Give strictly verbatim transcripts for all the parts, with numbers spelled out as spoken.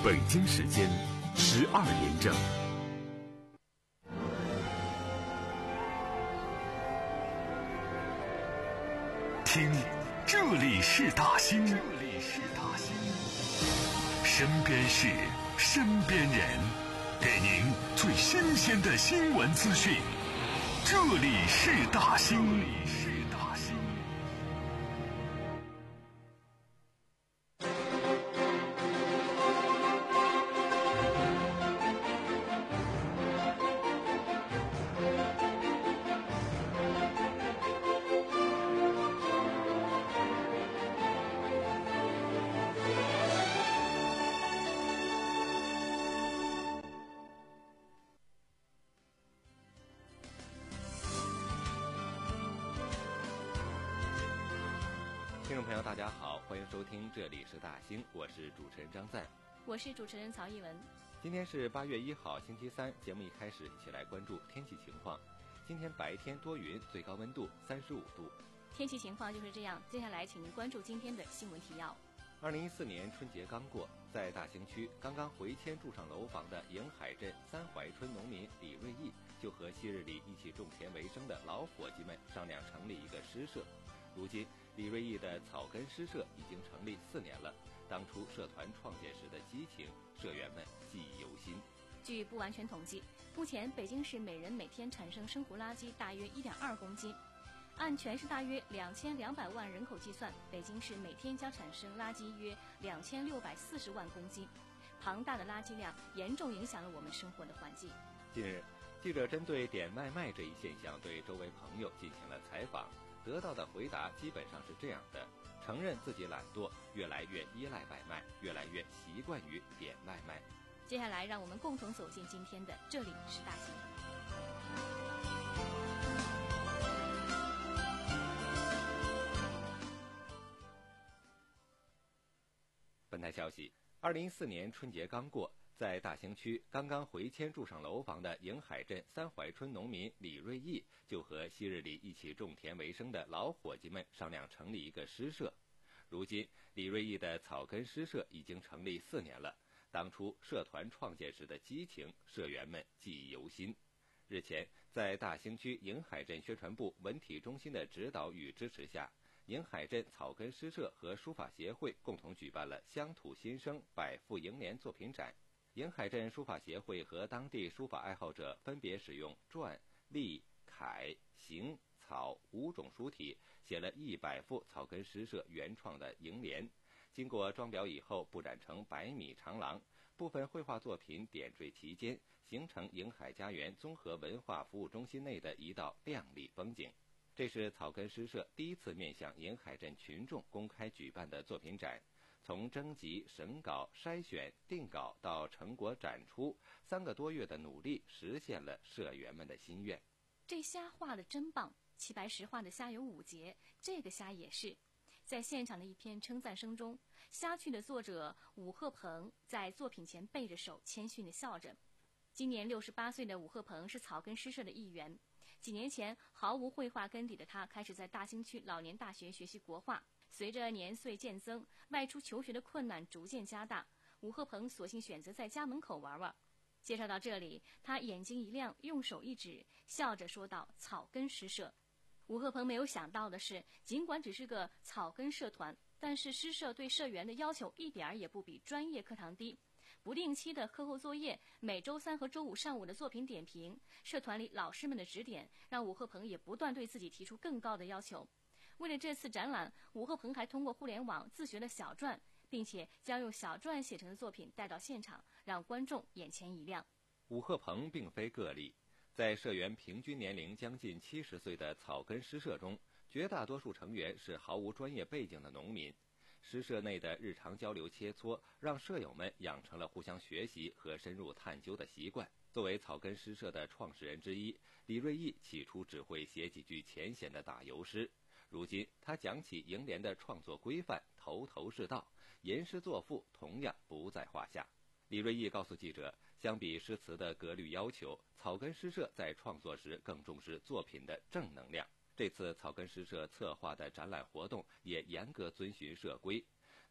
北京时间十二点整。听，这里是大兴，这里是大兴，身边事，身边人，给您最新鲜的新闻资讯。这里是大兴，这里是大兴。 听众朋友大家好，欢迎收听这里是大兴，我是主持人张赞， 我是主持人曹艺文。 今天是八月一号星期三，节目一开始一起来关注天气情况。今天白天多云，最高温度三十五度。 天气情况就是这样，接下来请您关注今天的新闻提要。 二零一四年春节刚过，在大兴区刚刚回迁住上楼房的迎海镇三槐村农民李瑞义，就和昔日里一起种田为生的老伙计们商量成立一个诗社。如今李瑞义的草根诗社已经成立四年了，当初社团创建时的激情，社员们记忆犹新。 据不完全统计，目前北京市每人每天产生生活垃圾大约 一点二公斤，按全市大约两千两百万人口计算，北京市每天将产生垃圾约两千六百四十万公斤，庞大的垃圾量严重影响了我们生活的环境。 近日，记者针对点外卖这一现象对周围朋友进行了采访，得到的回答基本上是这样的：承认自己懒惰，越来越依赖外卖，越来越习惯于点外卖。 接下来让我们共同走进今天的这里是大兴。 本台消息，二零一四年春节刚过，在大兴区刚刚回迁住上楼房的迎海镇三槐村农民李瑞义，就和昔日里一起种田为生的老伙计们商量成立一个诗社。如今李瑞义的草根诗社已经成立四年了，当初社团创建时的激情，社员们记忆犹新。日前，在大兴区迎海镇宣传部文体中心的指导与支持下，迎海镇草根诗社和书法协会共同举办了乡土新生百富迎联作品展。迎海镇书法协会和当地书法爱好者分别使用篆、隶、楷、行、草五种书体，写了一百幅草根诗社原创的楹联。经过装裱以后，布展成百米长廊，部分绘画作品点缀其间，形成迎海家园综合文化服务中心内的一道亮丽风景。这是草根诗社第一次面向迎海镇群众公开举办的作品展，从征集、审稿、筛选、定稿到成果展出，三个多月的努力实现了社员们的心愿。 这虾画的真棒，齐白石画的虾有五节，这个虾也是。在现场的一片称赞声中，虾趣的作者武鹤鹏在作品前背着手谦逊地笑着。今年六十八岁的武鹤鹏是草根诗社的一员。几年前，毫无绘画根底的他开始在大兴区老年大学学习国画。随着年岁渐增，外出求学的困难逐渐加大，武鹤鹏索性选择在家门口玩玩。介绍到这里，他眼睛一亮，用手一指，笑着说道：“草根诗社。”武鹤鹏没有想到的是，尽管只是个草根社团，但是诗社对社员的要求一点儿也不比专业课堂低。不定期的课后作业，每周三和周五上午的作品点评，社团里老师们的指点，让武鹤鹏也不断对自己提出更高的要求。为了这次展览，武鹤鹏还通过互联网自学了小篆，并且将用小篆写成的作品带到现场，让观众眼前一亮。 武鹤鹏并非个例，在社员平均年龄将近七十岁的草根诗社中，绝大多数成员是毫无专业背景的农民。诗社内的日常交流切磋，让舍友们养成了互相学习和深入探究的习惯。作为草根诗社的创始人之一，李瑞义起初只会写几句浅显的打油诗，如今他讲起楹联的创作规范，头头是道，吟诗作赋同样不在话下。李瑞义告诉记者，相比诗词的格律要求，草根诗社在创作时更重视作品的正能量。这次草根诗社策划的展览活动也严格遵循社规，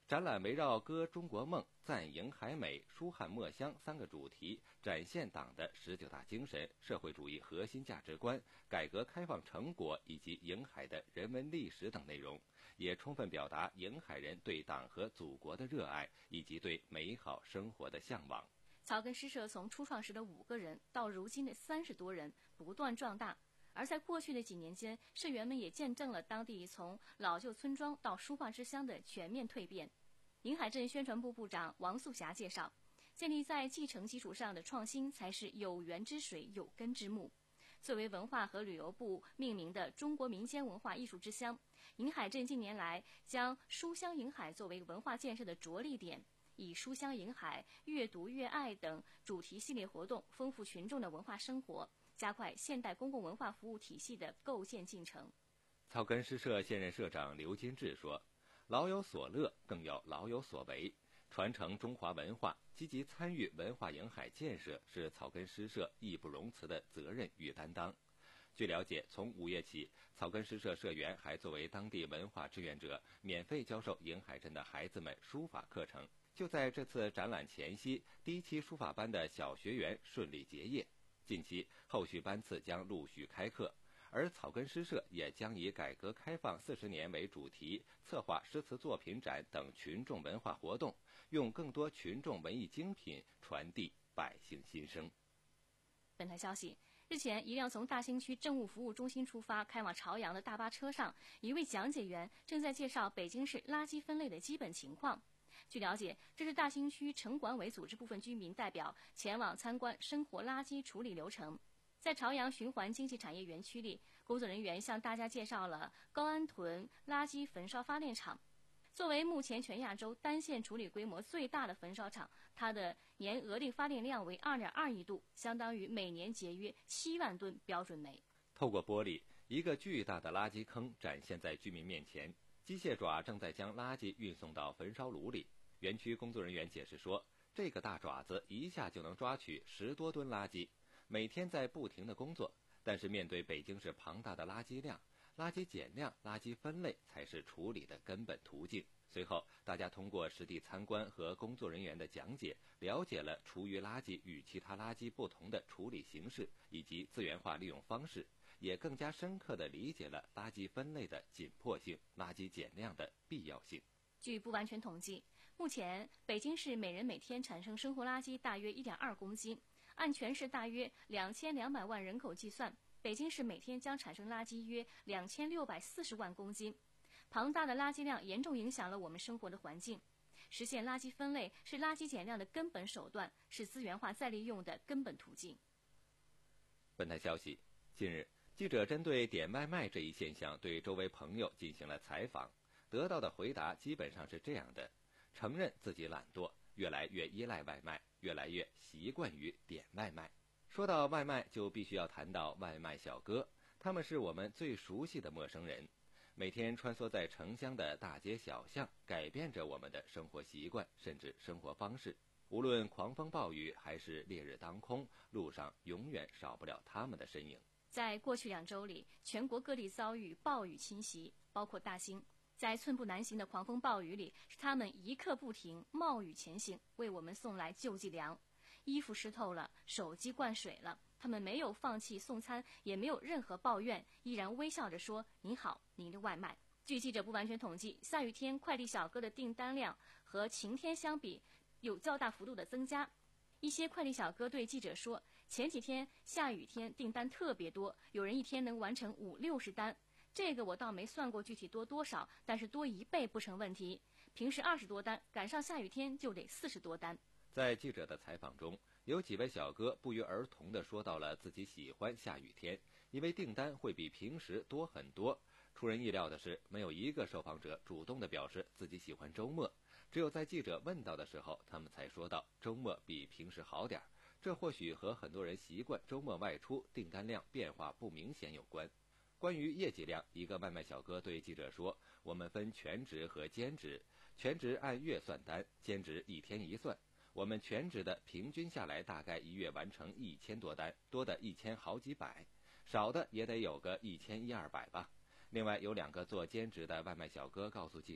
展览围绕歌中国梦、赞迎海美、书汉墨香三个主题，展现党的十九大精神、社会主义核心价值观、改革开放成果以及迎海的人文历史等内容，也充分表达迎海人对党和祖国的热爱以及对美好生活的向往。 草根诗社从初创时的五个人到如今的三十多人，不断壮大。而在过去的几年间，社员们也见证了当地从老旧村庄到书画之乡的全面蜕变。宁海镇宣传部部长王素霞介绍，建立在继承基础上的创新才是有源之水、有根之木。作为文化和旅游部命名的中国民间文化艺术之乡，宁海镇近年来将书香迎海作为文化建设的着力点，以书香迎海、阅读阅爱等主题系列活动丰富群众的文化生活，加快现代公共文化服务体系的构建进程。 草根诗社现任社长刘金志说，老有所乐，更要老有所为，传承中华文化，积极参与文化迎海建设是草根诗社义不容辞的责任与担当。据了解，从五月起，草根诗社社员还作为当地文化志愿者，免费教授迎海镇的孩子们书法课程。就在这次展览前夕，第一期书法班的小学员顺利结业，近期后续班次将陆续开课。而草根诗社也将以改革开放四十年为主题，策划诗词作品展等群众文化活动，用更多群众文艺精品传递百姓心声。 本台消息，日前，一辆从大兴区政务服务中心出发开往朝阳的大巴车上，一位讲解员正在介绍北京市垃圾分类的基本情况。据了解，这是大兴区城管委组织部分居民代表前往参观生活垃圾处理流程。在朝阳循环经济产业园区里，工作人员向大家介绍了高安屯垃圾焚烧发电厂。作为目前全亚洲单线处理规模最大的焚烧厂，它的年额定发电量为 二点二亿度，相当于每年节约七万吨标准煤。 透过玻璃，一个巨大的垃圾坑展现在居民面前，机械爪正在将垃圾运送到焚烧炉里。园区工作人员解释说，这个大爪子一下就能抓取十多吨垃圾，每天在不停的工作，但是面对北京市庞大的垃圾量，垃圾减量、垃圾分类才是处理的根本途径。随后，大家通过实地参观和工作人员的讲解，了解了厨余垃圾与其他垃圾不同的处理形式以及资源化利用方式，也更加深刻地理解了垃圾分类的紧迫性、垃圾减量的必要性。 据不完全统计，目前北京市每人每天产生生活垃圾大约 一点二公斤，按全市大约两千两百万人口计算，北京市每天将产生垃圾约两千六百四十万公斤。庞大的垃圾量严重影响了我们生活的环境。实现垃圾分类是垃圾减量的根本手段，是资源化再利用的根本途径。 本台消息，近日，记者针对点外卖这一现象对周围朋友进行了采访，得到的回答基本上是这样的：承认自己懒惰，越来越依赖外卖，越来越习惯于点外卖。说到外卖，就必须要谈到外卖小哥，他们是我们最熟悉的陌生人，每天穿梭在城乡的大街小巷，改变着我们的生活习惯，甚至生活方式。无论狂风暴雨还是烈日当空，路上永远少不了他们的身影。 在过去两周里，全国各地遭遇暴雨侵袭，包括大兴。在寸步难行的狂风暴雨里，是他们一刻不停，冒雨前行，为我们送来救济粮。衣服湿透了，手机灌水了，他们没有放弃送餐，也没有任何抱怨，依然微笑着说：“您好，您的外卖。”据记者不完全统计，下雨天快递小哥的订单量和晴天相比有较大幅度的增加。一些快递小哥对记者说，前几天下雨天订单特别多，有人一天能完成五六十单。这个我倒没算过具体多多少，但是多一倍不成问题。平时二十多单，赶上下雨天就得四十多单。 在记者的采访中，有几位小哥不约而同地说到了自己喜欢下雨天，因为订单会比平时多很多。出人意料的是，没有一个受访者主动地表示自己喜欢周末，只有在记者问到的时候，他们才说到周末比平时好点儿。这或许和很多人习惯周末外出，订单量变化不明显有关。关于业绩量，一个外卖小哥对记者说，我们分全职和兼职，全职按月算单，兼职一天一算。我们全职的平均下来大概一月完成一千多单，多的一千好几百，少的也得有个一千一二百吧。另外有两个做兼职的外卖小哥告诉记者，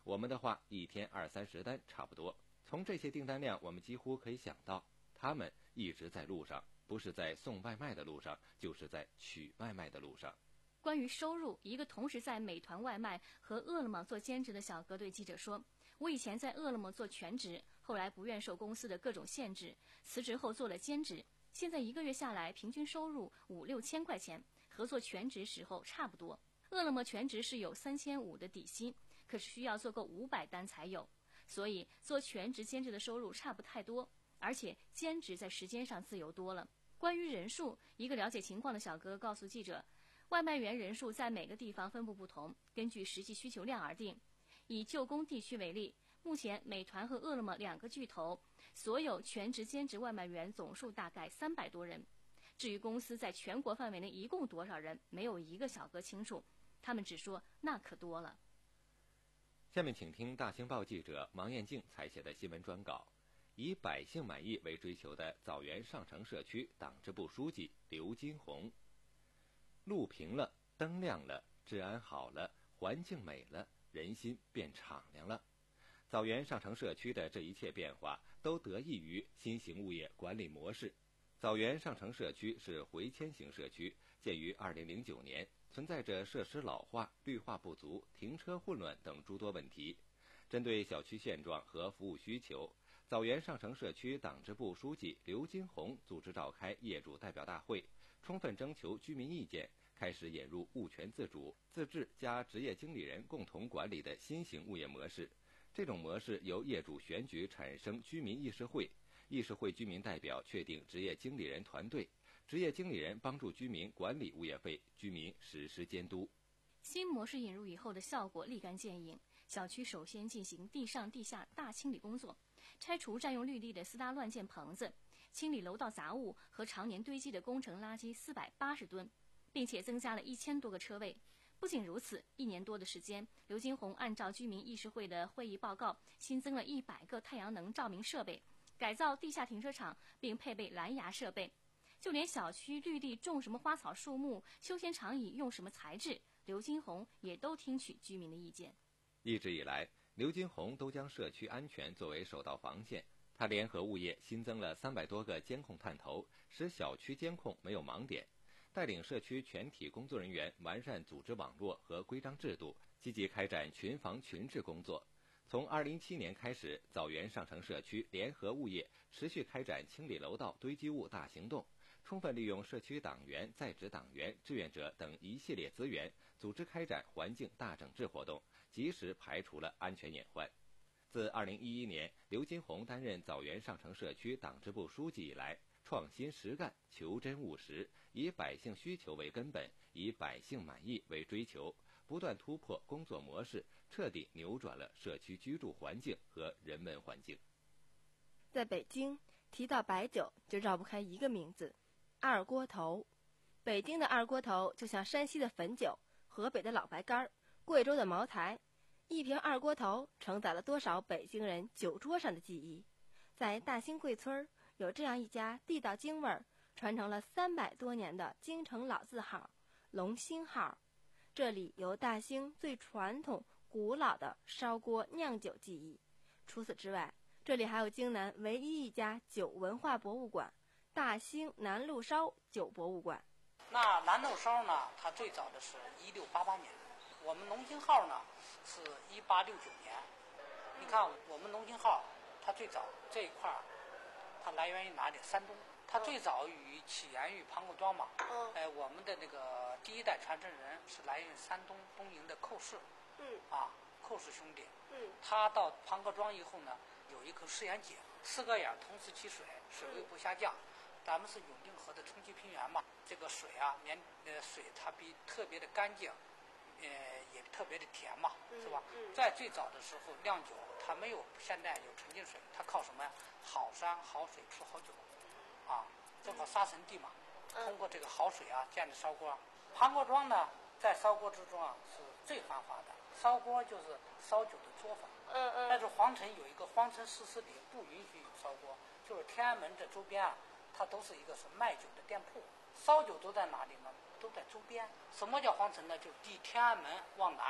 我们的话一天二三十单差不多。从这些订单量，我们几乎可以想到，他们一直在路上，不是在送外卖的路上，就是在取外卖的路上。 关于收入，一个同时在美团外卖和饿了么做兼职的小哥对记者说，我以前在饿了么做全职，后来不愿受公司的各种限制，辞职后做了兼职，现在一个月下来平均收入五六千块钱，和做全职时候差不多。饿了么全职是有三千五的底薪，可是需要做够五百单才有，所以做全职兼职的收入差不太多，而且兼职在时间上自由多了。关于人数，一个了解情况的小哥告诉记者，外卖员人数在每个地方分布不同，根据实际需求量而定。以旧宫地区为例，目前美团和饿了么两个巨头所有全职兼职外卖员总数大概三百多人。至于公司在全国范围内一共多少人，没有一个小哥清楚，他们只说那可多了。 下面请听大兴报记者王艳静采写的新闻专稿。以百姓满意为追求的枣园上城社区党支部书记刘金红。路平了，灯亮了，治安好了，环境美了，人心变敞亮了。枣园上城社区的这一切变化都得益于新型物业管理模式。枣园上城社区是回迁型社区，建于二零零九年，存在着设施老化、绿化不足、停车混乱等诸多问题。针对小区现状和服务需求，枣园上城社区党支部书记刘金红组织召开业主代表大会，充分征求居民意见，开始引入物权自主、自治加职业经理人共同管理的新型物业模式。这种模式由业主选举产生居民议事会，议事会居民代表确定职业经理人团队，职业经理人帮助居民管理物业费，居民实施监督。 新模式引入以后的效果立竿见影，小区首先进行地上地下大清理工作，拆除占用绿地的私搭乱建棚子，清理楼道杂物和常年堆积的工程垃圾四百八十吨，并且增加了一千多个车位。不仅如此，一年多的时间，刘金红按照居民议事会的会议报告，新增了一百个太阳能照明设备，改造地下停车场，并配备蓝牙设备。就连小区绿地种什么花草树木，休闲长椅用什么材质，刘金红也都听取居民的意见。 一直以来，刘金红都将社区安全作为首道防线。他联合物业新增了三百多个监控探头，使小区监控没有盲点。带领社区全体工作人员完善组织网络和规章制度，积极开展群防群治工作。从二零一七年开始，枣园上城社区联合物业持续开展清理楼道堆积物大行动，充分利用社区党员、在职党员、志愿者等一系列资源，组织开展环境大整治活动，及时排除了安全隐患。自二零一一年刘金红担任枣园上城社区党支部书记以来，创新实干，求真务实，以百姓需求为根本，以百姓满意为追求，不断突破工作模式，彻底扭转了社区居住环境和人文环境。 在北京，提到白酒就绕不开一个名字——二锅头。北京的二锅头就像山西的汾酒、河北的老白干、贵州的茅台，一瓶二锅头承载了多少北京人酒桌上的记忆。在大兴贵村有这样一家地道京味儿、传承了三百多年的京城老字号龙兴号，这里有大兴最传统古老的烧锅酿酒技艺。除此之外，这里还有京南唯一一家酒文化博物馆——大兴南路烧酒博物馆。 那南路烧呢，它最早的是一六八八年，我们龙兴号呢是一八六九年。你看我们龙兴号，它最早这一块儿，它来源于哪里？山东。它最早于起源于庞各庄嘛。嗯。哎，我们的那个第一代传承人是来源于山东东营的寇氏。嗯。啊，寇氏兄弟。嗯。他到庞各庄以后呢，有一口试验井，四个眼同时起水，水位不下降。咱们是永定河的冲积平原嘛，这个水啊，绵呃水它比特别的干净，呃也特别的甜嘛，是吧？嗯嗯、在最早的时候酿酒，它没有现在有纯净水，它靠什么呀？好山好水出好酒，啊，这块沙尘地嘛，通过这个好水啊建的烧锅。庞各庄呢，在烧锅之中啊是最繁华的，烧锅就是烧酒的作坊。嗯嗯。但是皇城有一个皇城誓师里不允许有烧锅，就是天安门这周边啊。它都是一个是卖酒的店铺，烧酒都在哪里呢？都在周边。什么叫皇城呢？就离天安门往南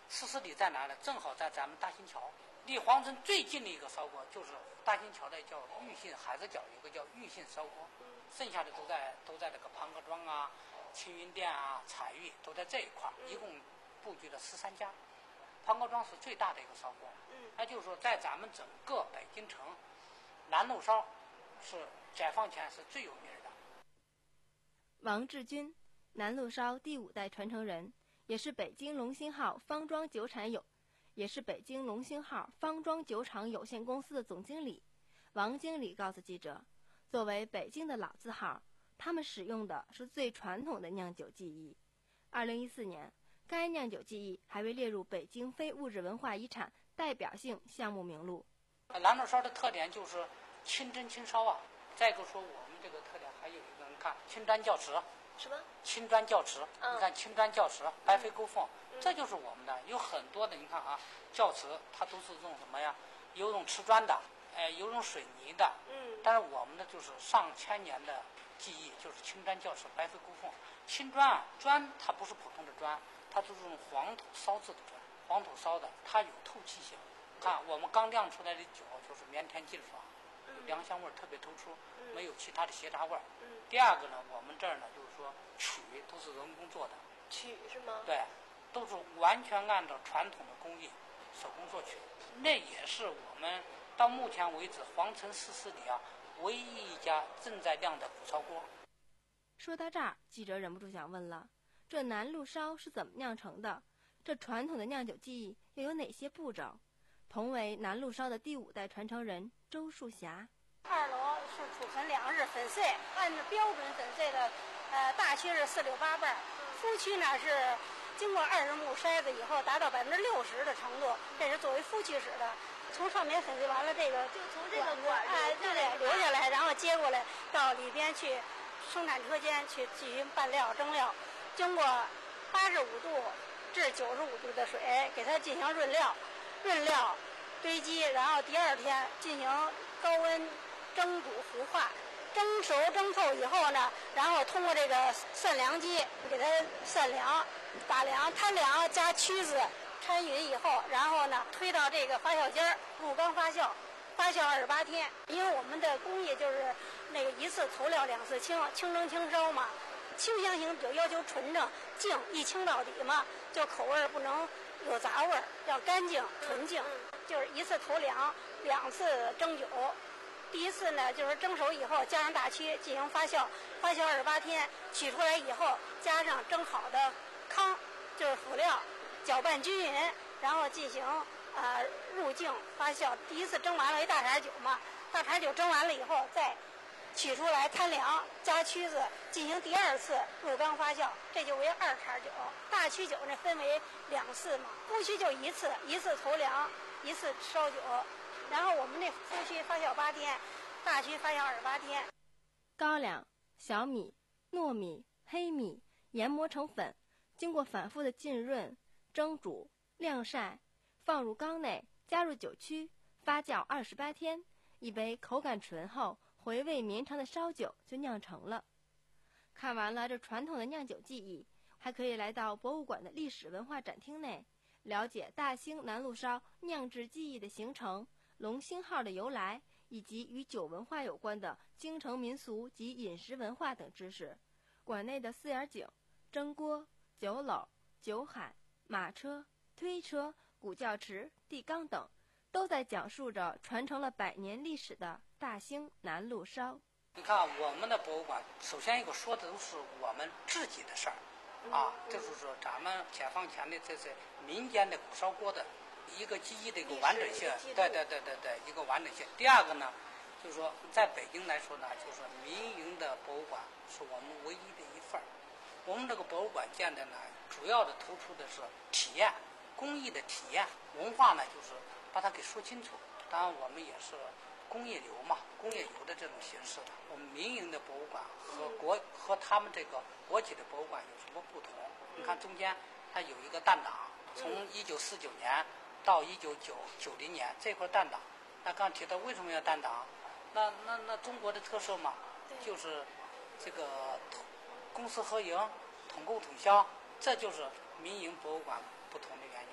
四十里在哪呢？正好在咱们大新桥，离皇城最近的一个烧锅就是大新桥的叫玉信海子角，有个叫玉信烧锅，剩下的都在都在这个庞各庄啊、青云店啊、彩玉都在这一块，一共布局了十三家。庞各庄是最大的一个烧锅，那就是说在咱们整个北京城，南路烧是解放前是最有名的。 王志军，南路烧第五代传承人，也是北京龙兴号方庄酒产有，也是北京龙兴号方庄酒厂有限公司的总经理。王经理告诉记者，作为北京的老字号，他们使用的是最传统的酿酒技艺。二零一四年，该酿酒技艺还被列入北京非物质文化遗产代表性项目名录。 南路烧的特点就是清蒸清烧啊。再一个说我们这个特点还有一个，你看青砖教瓷， 什么？ 青砖教瓷， 嗯、 你看青砖教瓷、白飞勾凤，嗯、这就是我们的。有很多的，你看啊，教瓷它都是用什么呀？有用瓷砖的，哎，有用水泥的。嗯。但是我们的就是上千年的技艺，就是青砖教瓷、白飞勾凤。青砖啊，砖它不是普通的砖，它就是用黄土烧制的砖，黄土烧的，它有透气性。看我们刚酿出来的酒就是绵甜劲爽，粮香味儿特别突出，没有其他的斜杂味儿。第二个呢，我们这儿呢就是说曲都是人工做的。 曲是吗？ 对，都是完全按照传统的工艺手工做曲。那也是我们到目前为止皇城四十里啊唯一一家正在酿的古烧锅。 说到这儿，记者忍不住想问了：这南路烧是怎么酿成的？这传统的酿酒技艺又有哪些步骤？同为南路烧的第五代传承人周树霞。 二楼是储存粮食粉碎，按照标准粉碎的，呃，大区是四六八瓣，夫区呢是经过二十目筛子以后达到百分之六十的程度，这是作为夫区使的。从上面粉碎完了，这个就从这个管哎，对对，留下来，然后接过来到里边去生产车间去进行拌料蒸料，经过八十五度至九十五度的水给它进行润料，润料堆积，然后第二天进行高温蒸煮糊化，蒸熟蒸透以后呢，然后通过这个散凉机给它散凉、打凉、摊凉加曲子掺匀以后，然后呢推到这个发酵间入缸发酵，发酵二十八天。因为我们的工艺就是那个一次投料两次清，清蒸清烧嘛。清香型酒要求纯正净，一清到底嘛，就口味不能有杂味，要干净纯净。就是一次投凉，两次蒸酒。第一次呢，就是蒸熟以后加上大曲进行发酵，发酵二十八天，取出来以后加上蒸好的糠，就是辅料，搅拌均匀，然后进行呃入境发酵。第一次蒸完了一大碴酒嘛，大碴酒蒸完了以后再取出来摊凉，加曲子进行第二次入缸发酵，这就为二碴酒。大曲酒呢分为两次嘛，夫曲就一次，一次投凉，一次烧酒。然后我们那夫曲发酵八天，大曲发酵二十八天。 高粱、小米、糯米、黑米研磨成粉，经过反复的浸润、蒸煮、晾晒，放入缸内，加入酒曲，发酵二十八天，一杯口感醇厚、回味绵长的烧酒就酿成了。看完了这传统的酿酒技艺，还可以来到博物馆的历史文化展厅内，了解大兴南路烧酿制技艺的形成、龙兴号的由来，以及与酒文化有关的京城民俗及饮食文化等知识。馆内的四眼井、蒸锅、酒篓、酒海、马车、推车、古教池、地缸等，都在讲述着传承了百年历史的大兴南路烧。 你看我们的博物馆，首先一个说的都是我们自己的事儿，啊，就是说咱们解放前的这些民间的古烧锅的一个记忆的一个完整性，对对对对对，一个完整性。第二个呢，就是说在北京来说呢，就是民营的博物馆是我们唯一的一份儿。我们这个博物馆建的呢，主要的突出的是体验，工艺的体验，文化呢就是把它给说清楚。当然我们也是工业游嘛，工业游的这种形式的。我们民营的博物馆和国和他们这个国企的博物馆有什么不同？你看中间它有一个弹档，从一九四九年到一九九九零年这块弹档。那刚提到为什么要弹档？那那那中国的特色嘛，就是这个公私合营、统购统销，这就是民营博物馆不同的原因，就是说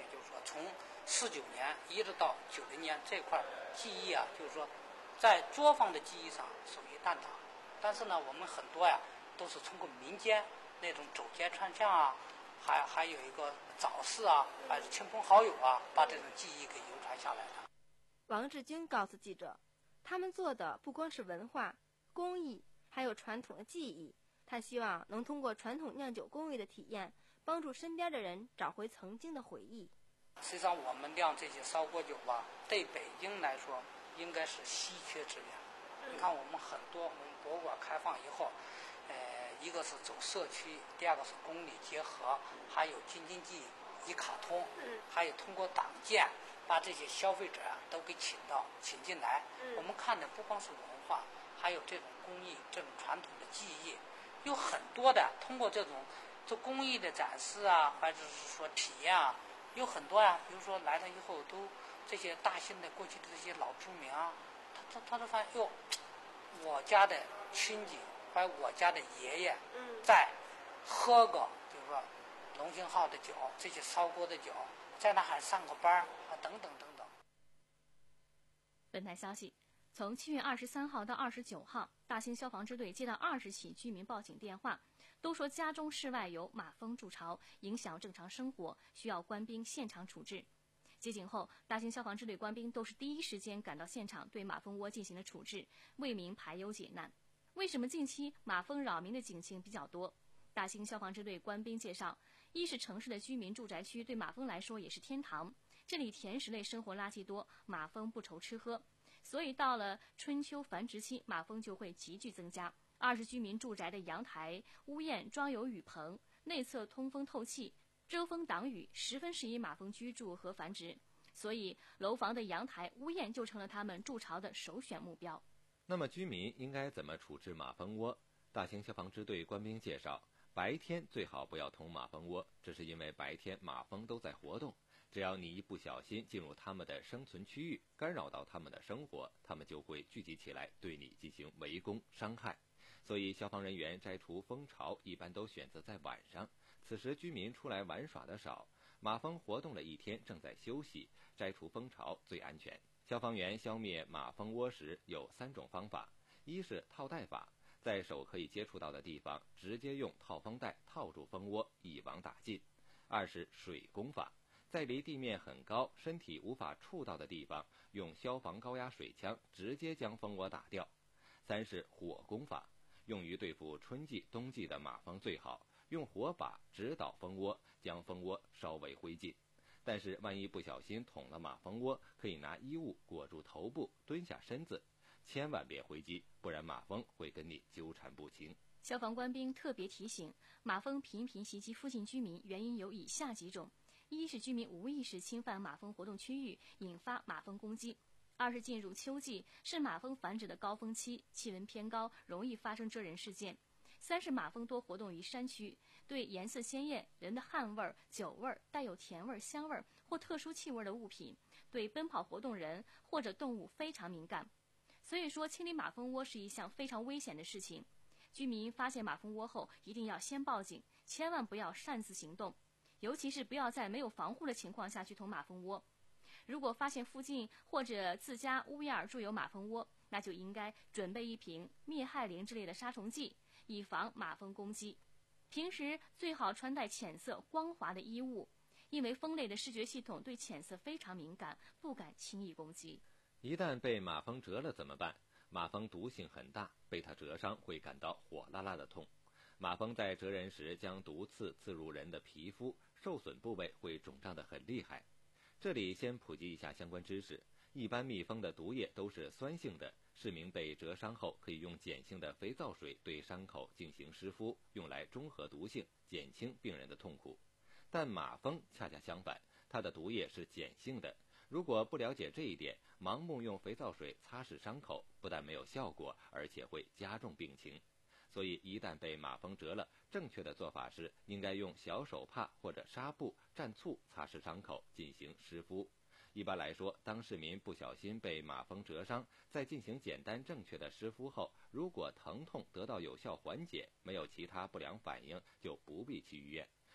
从四九年一直到九零年这块技艺啊，就是说在作坊的技艺上属于蛋塔，但是呢，我们很多呀都是通过民间那种走街串巷啊，还还有一个早市啊，还是亲朋好友啊，把这种技艺给流传下来的。 王志军告诉记者，他们做的不光是文化、工艺，还有传统的技艺。他希望能通过传统酿酒工艺的体验，帮助身边的人找回曾经的回忆。 实际上，我们酿这些烧锅酒吧，对北京来说应该是稀缺资源。你看，我们很多我们博物馆开放以后，呃，一个是走社区，第二个是公理结合，还有京津冀一卡通，还有通过党建把这些消费者啊都给请到请进来。我们看的不光是文化，还有这种工艺、这种传统的技艺。有很多的通过这种做工艺的展示啊，或者是说体验啊，有很多啊。比如说来了以后，都这些大兴的过去的这些老居民啊，他他他都发现哟，我家的亲戚或者我家的爷爷在喝个，比如说龙兴号的酒，这些烧锅的酒，在那还上个班啊，等等等等。 本台消息。从七月二十三号到二十九号，大兴消防支队接到二十起居民报警电话，都说家中室外有马蜂筑巢，影响正常生活，需要官兵现场处置。接警后，大兴消防支队官兵都是第一时间赶到现场，对马蜂窝进行了处置，为民排忧解难。为什么近期马蜂扰民的警情比较多？大兴消防支队官兵介绍，一是城市的居民住宅区对马蜂来说也是天堂，这里甜食类生活垃圾多，马蜂不愁吃喝。所以到了春秋繁殖期，马蜂就会急剧增加。二是居民住宅的阳台、屋檐装有雨棚，内侧通风透气，遮风挡雨，十分适宜马蜂居住和繁殖。所以楼房的阳台、屋檐就成了他们筑巢的首选目标。 那么居民应该怎么处置马蜂窝？大兴消防支队官兵介绍，白天最好不要捅马蜂窝，这是因为白天马蜂都在活动。只要你一不小心进入他们的生存区域，干扰到他们的生活，他们就会聚集起来对你进行围攻伤害。所以消防人员摘除蜂巢一般都选择在晚上，此时居民出来玩耍的少，马蜂活动了一天正在休息，摘除蜂巢最安全。消防员消灭马蜂窝时有三种方法，一是套带法，在手可以接触到的地方直接用套蜂带套住蜂窝，一网打尽；二是水攻法，在离地面很高、身体无法触到的地方，用消防高压水枪直接将蜂窝打掉；三是火攻法，用于对付春季、冬季的马蜂最好，用火把直捣蜂窝，将蜂窝烧为灰烬。但是万一不小心捅了马蜂窝，可以拿衣物裹住头部，蹲下身子，千万别回击，不然马蜂会跟你纠缠不清。 消防官兵特别提醒，马蜂频频袭击附近居民，原因有以下几种：一是居民无意识侵犯马蜂活动区域，引发马蜂攻击；二是进入秋季，是马蜂繁殖的高峰期，气温偏高，容易发生蛰人事件；三是马蜂多活动于山区，对颜色鲜艳、人的汗味、酒味、带有甜味、香味或特殊气味的物品，对奔跑活动人或者动物非常敏感。所以说，清理马蜂窝是一项非常危险的事情。居民发现马蜂窝后，一定要先报警，千万不要擅自行动，尤其是不要在没有防护的情况下去捅马蜂窝。如果发现附近或者自家屋檐筑有马蜂窝，那就应该准备一瓶灭害灵之类的杀虫剂，以防马蜂攻击。平时最好穿戴浅色光滑的衣物，因为蜂类的视觉系统对浅色非常敏感，不敢轻易攻击。 一旦被马蜂蛰了怎么办？马蜂毒性很大，被它蛰伤会感到火辣辣的痛。马蜂在蛰人时将毒刺刺入人的皮肤，受损部位会肿胀得很厉害。这里先普及一下相关知识，一般蜜蜂的毒液都是酸性的，市民被蛰伤后可以用碱性的肥皂水对伤口进行湿敷，用来中和毒性，减轻病人的痛苦。但马蜂恰恰相反，它的毒液是碱性的，如果不了解这一点，盲目用肥皂水擦拭伤口，不但没有效果，而且会加重病情。所以一旦被马蜂蛰了，正确的做法是应该用小手帕或者纱布蘸醋擦拭伤口进行湿敷。一般来说，当市民不小心被马蜂蛰伤，在进行简单正确的湿敷后，如果疼痛得到有效缓解，没有其他不良反应，就不必去医院。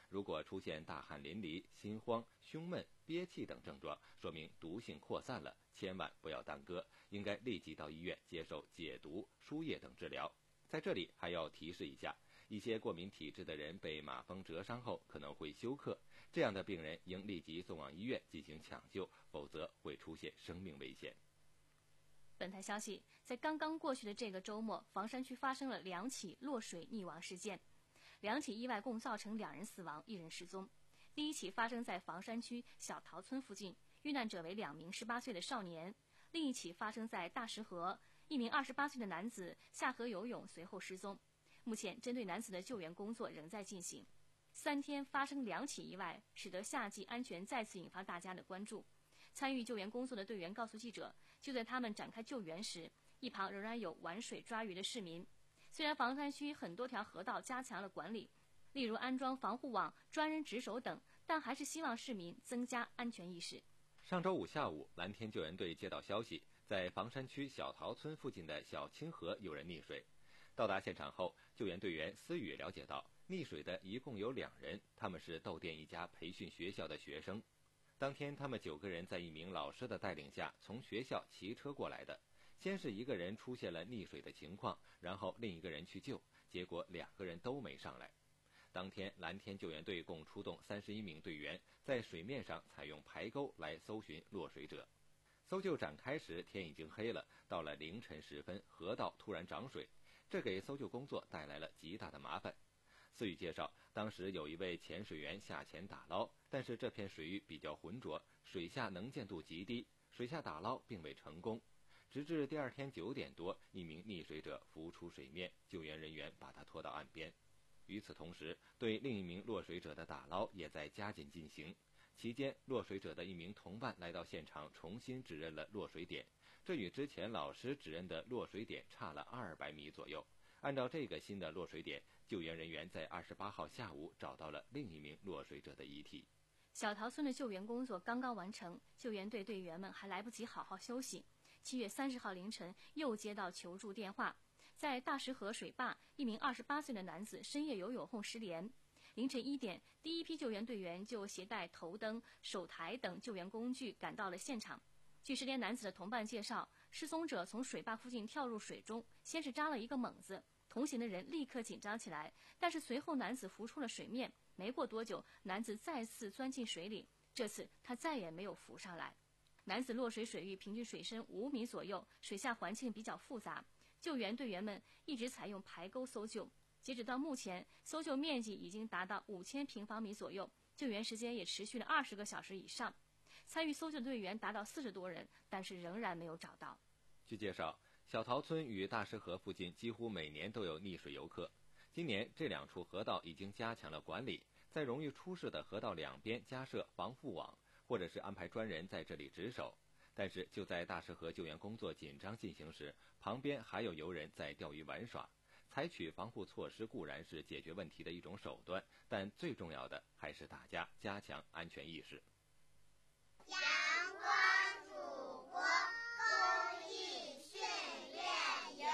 如果出现大汗淋漓、心慌、胸闷、憋气等症状，说明毒性扩散了，千万不要耽搁，应该立即到医院接受解毒、输液等治疗。在这里还要提示一下，一些过敏体质的人被马蜂蛰伤后可能会休克，这样的病人应立即送往医院进行抢救，否则会出现生命危险。 本台消息，在刚刚过去的这个周末，房山区发生了两起落水溺亡事件，两起意外共造成两人死亡，一人失踪。第一起发生在房山区小桃村附近，遇难者为两名十八岁的少年；另一起发生在大石河，一名二十八岁的男子下河游泳，随后失踪。目前，针对男子的救援工作仍在进行。三天发生两起意外，使得夏季安全再次引发大家的关注。参与救援工作的队员告诉记者，就在他们展开救援时，一旁仍然有玩水抓鱼的市民。虽然房山区很多条河道加强了管理，例如安装防护网、专人值守等，但还是希望市民增加安全意识。 上周五下午，蓝天救援队接到消息，在房山区小桃村附近的小清河有人溺水。到达现场后，救援队员思雨了解到，溺水的一共有两人，他们是窦店一家培训学校的学生。当天，他们九个人在一名老师的带领下从学校骑车过来的。先是一个人出现了溺水的情况，然后另一个人去救，结果两个人都没上来。当天，蓝天救援队共出动三十一名队员，在水面上采用排钩来搜寻落水者。搜救展开时，天已经黑了，到了凌晨时分，河道突然涨水，这给搜救工作带来了极大的麻烦。思雨介绍，当时有一位潜水员下潜打捞，但是这片水域比较浑浊，水下能见度极低，水下打捞并未成功。直至第二天九点多，一名溺水者浮出水面，救援人员把他拖到岸边。与此同时，对另一名落水者的打捞也在加紧进行。期间，落水者的一名同伴来到现场，重新指认了落水点，这与之前老师指认的落水点差了二百米左右。按照这个新的落水点，救援人员在二十八号下午找到了另一名落水者的遗体。 小桃村的救援工作刚刚完成，救援队队员们还来不及好好休息。七月三十号凌晨，又接到求助电话，在大石河水坝，一名二十八岁的男子深夜游泳后失联。凌晨一点，第一批救援队员就携带头灯、手台等救援工具赶到了现场。据失联男子的同伴介绍，失踪者从水坝附近跳入水中，先是扎了一个猛子，同行的人立刻紧张起来，但是随后男子浮出了水面，没过多久，男子再次钻进水里，这次他再也没有浮上来。男子落水水域平均水深五米左右，水下环境比较复杂，救援队员们一直采用排钩搜救。截止到目前，搜救面积已经达到五千平方米左右，救援时间也持续了二十个小时以上。参与搜救的队员达到四十多人，但是仍然没有找到。 据介绍，小桃村与大石河附近几乎每年都有溺水游客。今年这两处河道已经加强了管理，在容易出事的河道两边加设防护网，或者是安排专人在这里值守。但是就在大石河救援工作紧张进行时，旁边还有游人在钓鱼玩耍。采取防护措施固然是解决问题的一种手段，但最重要的还是大家加强安全意识。 阳光祖国公益训练营。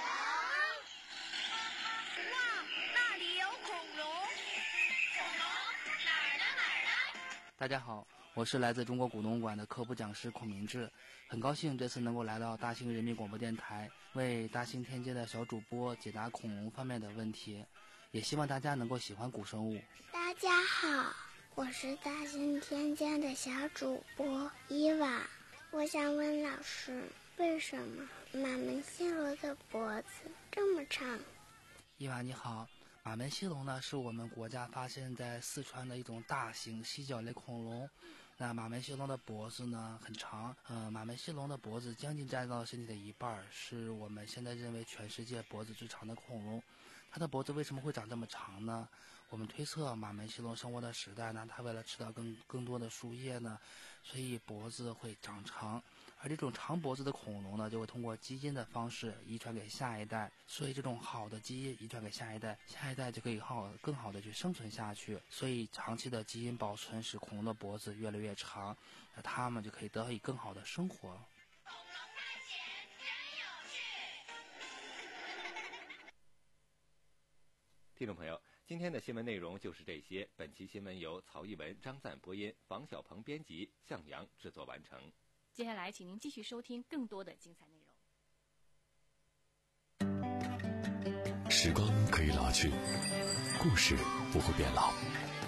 哇，那里有恐龙！ 恐龙哪儿呢哪儿呢？ 大家好，我是来自中国古农馆的科普讲师孔明志，很高兴这次能够来到大兴人民广播电台，为大兴天阶的小主播解答恐龙方面的问题，也希望大家能够喜欢古生物。 大家好，我是大兴天阶的小主播伊娃，我想问老师，为什么马门溪龙的脖子这么长？ 伊娃你好，马门溪龙呢是我们国家发现在四川的一种大型犀角类恐龙。那马门溪龙的脖子呢很长，呃，马门溪龙的脖子将近占到身体的一半，是我们现在认为全世界脖子最长的恐龙。它的脖子为什么会长这么长呢？我们推测马门溪龙生活的时代呢，它为了吃到更更多的树叶呢，所以脖子会长长。而这种长脖子的恐龙呢，就会通过基因的方式遗传给下一代，所以这种好的基因遗传给下一代，下一代就可以好更好的去生存下去。所以长期的基因保存使恐龙的脖子越来越长，那它们就可以得以更好的生活。 恐龙探险真有趣。 听众朋友， 今天的新闻内容就是这些。本期新闻由曹一文、张赞播音，房小鹏编辑，向阳制作完成。 接下来，请您继续收听更多的精彩内容。时光可以老去，故事不会变老。